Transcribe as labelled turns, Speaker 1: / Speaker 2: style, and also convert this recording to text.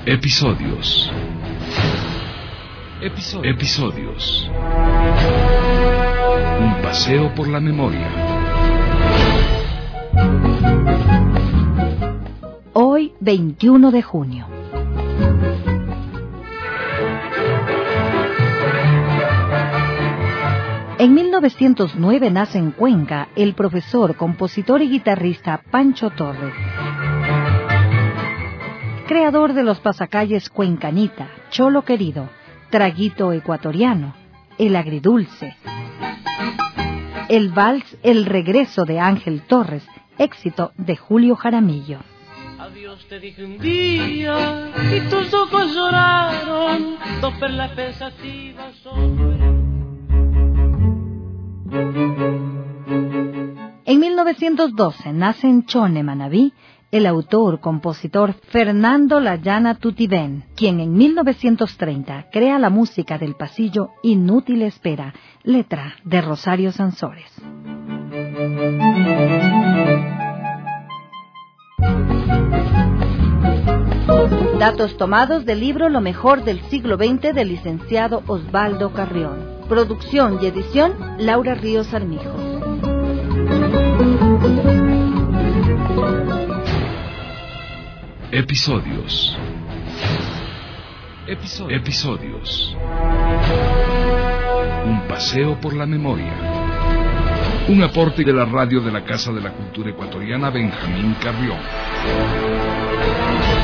Speaker 1: Episodios. Un paseo por la memoria.
Speaker 2: Hoy, 21 de junio. En 1909 nace en Cuenca el profesor, compositor y guitarrista Pancho Torres. Creador de los pasacalles Cuencanita, Cholo Querido, Traguito Ecuatoriano, El Agridulce, el vals El Regreso de Ángel Torres, éxito de Julio Jaramillo.
Speaker 3: Adiós te dije un día y tus ojos lloraron, dos perlas pensativas sobre.
Speaker 2: En 1912 nace en Chone, Manabí, el autor, compositor Fernando Layana Tutibén, quien en 1930 crea la música del pasillo Inútil Espera, letra de Rosario Sansores. Datos tomados del libro Lo mejor del siglo XX del licenciado Osvaldo Carrión. Producción y edición Laura Ríos Armijo.
Speaker 1: Episodios. Un paseo por la memoria. Un aporte de la radio de la Casa de la Cultura Ecuatoriana Benjamín Carrión.